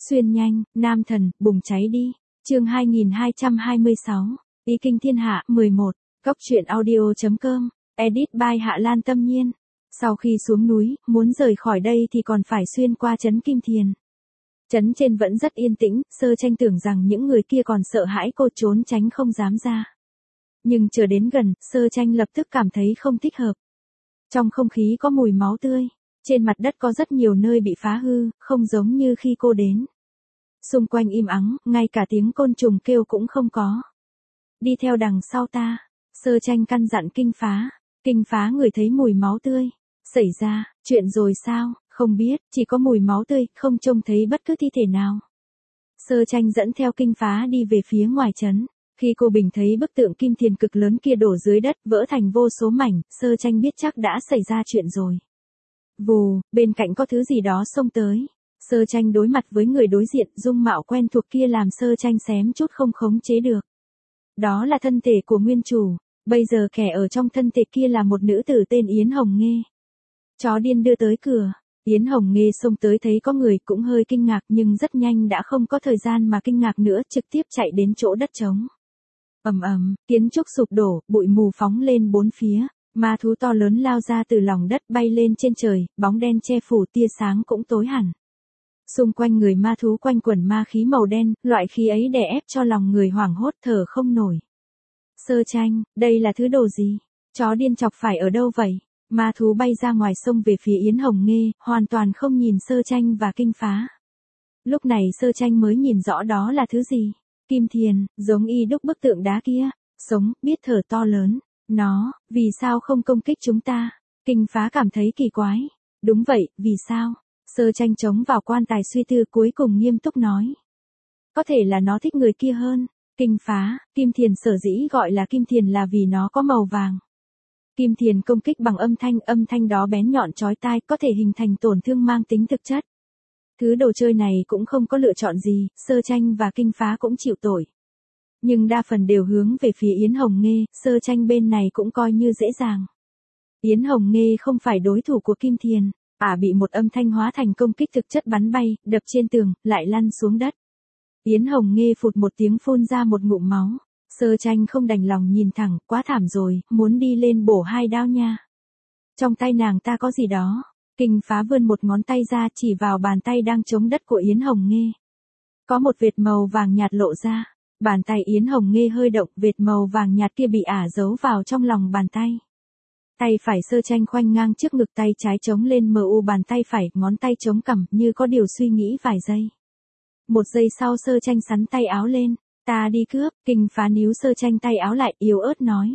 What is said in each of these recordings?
Xuyên nhanh, nam thần, bùng cháy đi. Chương 2226. Ý kinh thiên hạ, 11. Cốc truyện audio.com. Edit by Hạ Lan Tâm Nhiên. Sau khi xuống núi, muốn rời khỏi đây thì còn phải xuyên qua trấn Kim Thiền. Trấn trên vẫn rất yên tĩnh, Sơ Tranh tưởng rằng những người kia còn sợ hãi cô trốn tránh không dám ra. Nhưng chờ đến gần, Sơ Tranh lập tức cảm thấy không thích hợp. Trong không khí có mùi máu tươi, trên mặt đất có rất nhiều nơi bị phá hư, không giống như khi cô đến. Xung quanh im ắng, ngay cả tiếng côn trùng kêu cũng không có. Đi theo đằng sau ta, Sơ Tranh căn dặn Kinh Phá. Kinh Phá ngửi thấy mùi máu tươi. Xảy ra, chuyện rồi sao, không biết, chỉ có mùi máu tươi, không trông thấy bất cứ thi thể nào. Sơ Tranh dẫn theo Kinh Phá đi về phía ngoài trấn. Khi cô Bình thấy bức tượng kim thiền cực lớn kia đổ dưới đất, vỡ thành vô số mảnh, Sơ Tranh biết chắc đã xảy ra chuyện rồi. Vù, bên cạnh có thứ gì đó xông tới. Sơ Tranh đối mặt với người đối diện, dung mạo quen thuộc kia làm Sơ Tranh xém chút không khống chế được. Đó là thân thể của nguyên chủ, bây giờ kẻ ở trong thân thể kia là một nữ tử tên Yến Hồng Nghê. Chó điên đưa tới cửa, Yến Hồng Nghê xông tới thấy có người cũng hơi kinh ngạc nhưng rất nhanh đã không có thời gian mà kinh ngạc nữa, trực tiếp chạy đến chỗ đất trống. Ầm ầm, kiến trúc sụp đổ, bụi mù phóng lên bốn phía, ma thú to lớn lao ra từ lòng đất bay lên trên trời, bóng đen che phủ tia sáng cũng tối hẳn. Xung quanh người ma thú quanh quẩn ma khí màu đen, loại khí ấy đè ép cho lòng người hoảng hốt thở không nổi. Sơ Tranh, đây là thứ đồ gì? Chó điên chọc phải ở đâu vậy? Ma thú bay ra ngoài sông về phía Yến Hồng Nghê, hoàn toàn không nhìn Sơ Tranh và Kinh Phá. Lúc này Sơ Tranh mới nhìn rõ đó là thứ gì. Kim thiền, giống y đúc bức tượng đá kia, sống, biết thở to lớn. Nó, vì sao không công kích chúng ta? Kinh Phá cảm thấy kỳ quái. Đúng vậy, vì sao? Sơ Tranh chống vào quan tài suy tư cuối cùng nghiêm túc nói. Có thể là nó thích người kia hơn. Kinh Phá, kim thiền sở dĩ gọi là kim thiền là vì nó có màu vàng. Kim thiền công kích bằng âm thanh đó bén nhọn chói tai, có thể hình thành tổn thương mang tính thực chất. Thứ đồ chơi này cũng không có lựa chọn gì, Sơ Tranh và Kinh Phá cũng chịu tội. Nhưng đa phần đều hướng về phía Yến Hồng Nghê, Sơ Tranh bên này cũng coi như dễ dàng. Yến Hồng Nghê không phải đối thủ của kim thiền, bị một âm thanh hóa thành công kích thực chất bắn bay, đập trên tường, lại lăn xuống đất. Yến Hồng Nghê phụt một tiếng phun ra một ngụm máu. Sơ Tranh không đành lòng nhìn thẳng, quá thảm rồi, muốn đi lên bổ 2 đao nha. Trong tay nàng ta có gì đó. Kinh Phá vươn một ngón tay ra chỉ vào bàn tay đang chống đất của Yến Hồng Nghê. Có một vệt màu vàng nhạt lộ ra. Bàn tay Yến Hồng Nghê hơi động, vệt màu vàng nhạt kia bị giấu vào trong lòng bàn tay. Tay phải Sơ Tranh khoanh ngang trước ngực, tay trái chống lên mu bàn tay phải, ngón tay chống cằm như có điều suy nghĩ vài giây. Một giây sau Sơ Tranh sắn tay áo lên. Ta đi cướp. Kinh Phá níu Sơ Tranh tay áo lại, yếu ớt nói.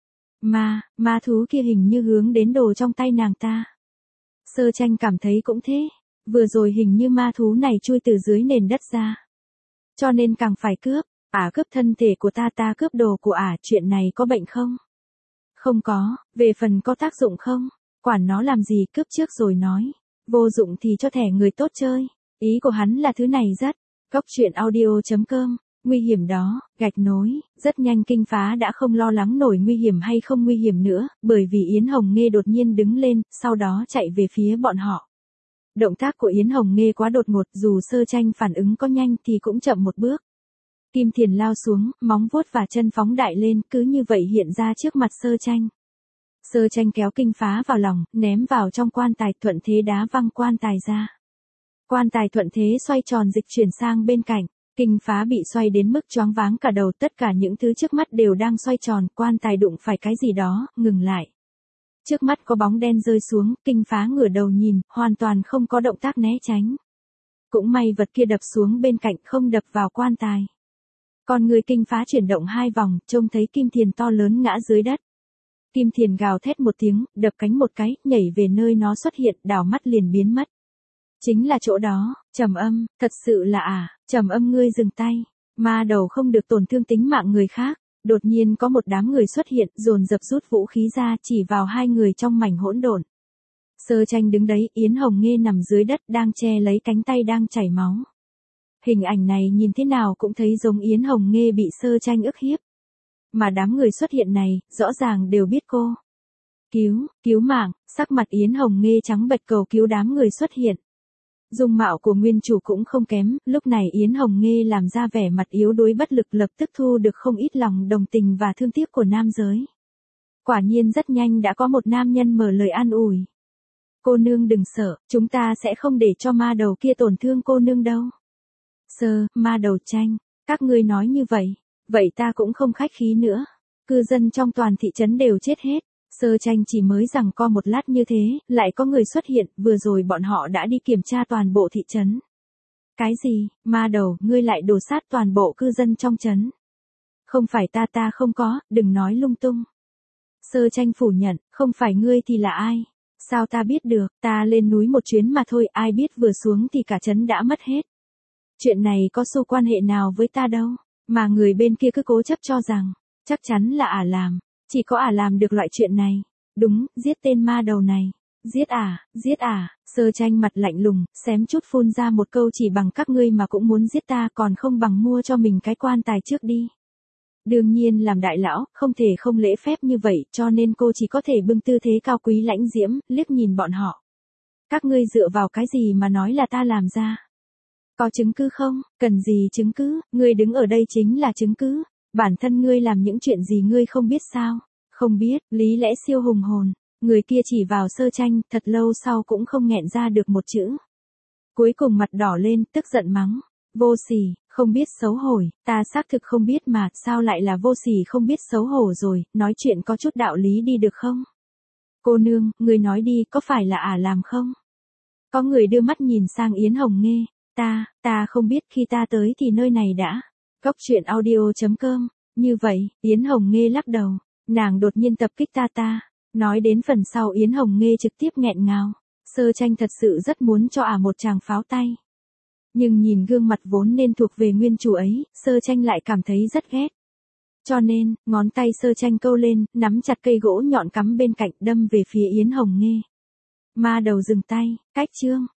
Ma thú kia hình như hướng đến đồ trong tay nàng ta. Sơ Tranh cảm thấy cũng thế. Vừa rồi hình như ma thú này chui từ dưới nền đất ra. Cho nên càng phải cướp. Cướp thân thể của ta cướp đồ của chuyện này có bệnh không? Không có, về phần có tác dụng không? Quản nó làm gì, cướp trước rồi nói. Vô dụng thì cho thẻ người tốt chơi. Ý của hắn là thứ này rất. Cốc truyện audio.com. Nguy hiểm đó, gạch nối, rất nhanh Kinh Phá đã không lo lắng nổi nguy hiểm hay không nguy hiểm nữa, bởi vì Yến Hồng Nghê đột nhiên đứng lên, sau đó chạy về phía bọn họ. Động tác của Yến Hồng Nghê quá đột ngột, dù Sơ Tranh phản ứng có nhanh thì cũng chậm một bước. Kim thiền lao xuống, móng vuốt và chân phóng đại lên, cứ như vậy hiện ra trước mặt Sơ Tranh. Sơ Tranh kéo Kinh Phá vào lòng, ném vào trong quan tài, thuận thế đá văng quan tài ra. Quan tài thuận thế xoay tròn dịch chuyển sang bên cạnh. Kinh Phá bị xoay đến mức choáng váng cả đầu, tất cả những thứ trước mắt đều đang xoay tròn, quan tài đụng phải cái gì đó, ngừng lại. Trước mắt có bóng đen rơi xuống, Kinh Phá ngửa đầu nhìn, hoàn toàn không có động tác né tránh. Cũng may vật kia đập xuống bên cạnh, không đập vào quan tài. Còn người Kinh Phá chuyển động 2 vòng, trông thấy kim thiền to lớn ngã dưới đất. Kim thiền gào thét một tiếng, đập cánh một cái, nhảy về nơi nó xuất hiện, đảo mắt liền biến mất. Chính là chỗ đó. Trầm Âm, thật sự là Trầm Âm ngươi dừng tay. Ma đầu không được tổn thương tính mạng người khác. Đột nhiên có một đám người xuất hiện, dồn dập rút vũ khí ra, chỉ vào 2 người trong mảnh hỗn độn. Sơ Tranh đứng đấy, Yến Hồng Nghê nằm dưới đất đang che lấy cánh tay đang chảy máu. Hình ảnh này nhìn thế nào cũng thấy giống Yến Hồng Nghê bị Sơ Tranh ức hiếp. Mà đám người xuất hiện này, rõ ràng đều biết cô. Cứu mạng, sắc mặt Yến Hồng Nghê trắng bệch cầu cứu đám người xuất hiện. Dung mạo của nguyên chủ cũng không kém, lúc này Yến Hồng Nghê làm ra vẻ mặt yếu đuối bất lực lập tức thu được không ít lòng đồng tình và thương tiếc của nam giới. Quả nhiên rất nhanh đã có một nam nhân mở lời an ủi. Cô nương đừng sợ, chúng ta sẽ không để cho ma đầu kia tổn thương cô nương đâu. Ma đầu Tranh, các ngươi nói như vậy, vậy ta cũng không khách khí nữa. Cư dân trong toàn thị trấn đều chết hết. Tranh chỉ mới rằng co một lát như thế, lại có người xuất hiện, vừa rồi bọn họ đã đi kiểm tra toàn bộ thị trấn. Cái gì, ma đầu, ngươi lại đổ sát toàn bộ cư dân trong trấn. Không phải ta không có, đừng nói lung tung. Tranh phủ nhận, không phải ngươi thì là ai? Sao ta biết được, ta lên núi một chuyến mà thôi, ai biết vừa xuống thì cả trấn đã mất hết. Chuyện này có xu quan hệ nào với ta đâu, mà người bên kia cứ cố chấp cho rằng, chắc chắn là ả làm. Chỉ có ả làm được loại chuyện này. Đúng, giết tên ma đầu này. Giết ả. Tranh mặt lạnh lùng, xém chút phun ra một câu chỉ bằng các ngươi mà cũng muốn giết ta còn không bằng mua cho mình cái quan tài trước đi. Đương nhiên làm đại lão, không thể không lễ phép như vậy cho nên cô chỉ có thể bưng tư thế cao quý lãnh diễm, liếc nhìn bọn họ. Các ngươi dựa vào cái gì mà nói là ta làm ra? Có chứng cứ không? Cần gì chứng cứ, ngươi đứng ở đây chính là chứng cứ. Bản thân ngươi làm những chuyện gì ngươi không biết sao? Không biết, lý lẽ siêu hùng hồn. Người kia chỉ vào Tranh, thật lâu sau cũng không nghẹn ra được một chữ. Cuối cùng mặt đỏ lên, tức giận mắng. Vô sỉ, không biết xấu hổ, ta xác thực không biết mà, sao lại là vô sỉ không biết xấu hổ rồi, nói chuyện có chút đạo lý đi được không? Cô nương, người nói đi, có phải là ả làm không? Có người đưa mắt nhìn sang Yến Hồng Nghê. Ta không biết, khi ta tới thì nơi này đã. Cốc truyện audio.com. Như vậy, Yến Hồng Nghê lắc đầu. Nàng đột nhiên tập kích ta. Nói đến phần sau Yến Hồng Nghê trực tiếp nghẹn ngào. Tranh thật sự rất muốn cho ả một tràng pháo tay. Nhưng nhìn gương mặt vốn nên thuộc về nguyên chủ ấy, Tranh lại cảm thấy rất ghét. Cho nên, ngón tay Tranh câu lên, nắm chặt cây gỗ nhọn cắm bên cạnh đâm về phía Yến Hồng Nghê. Ma đầu dừng tay, cách chương.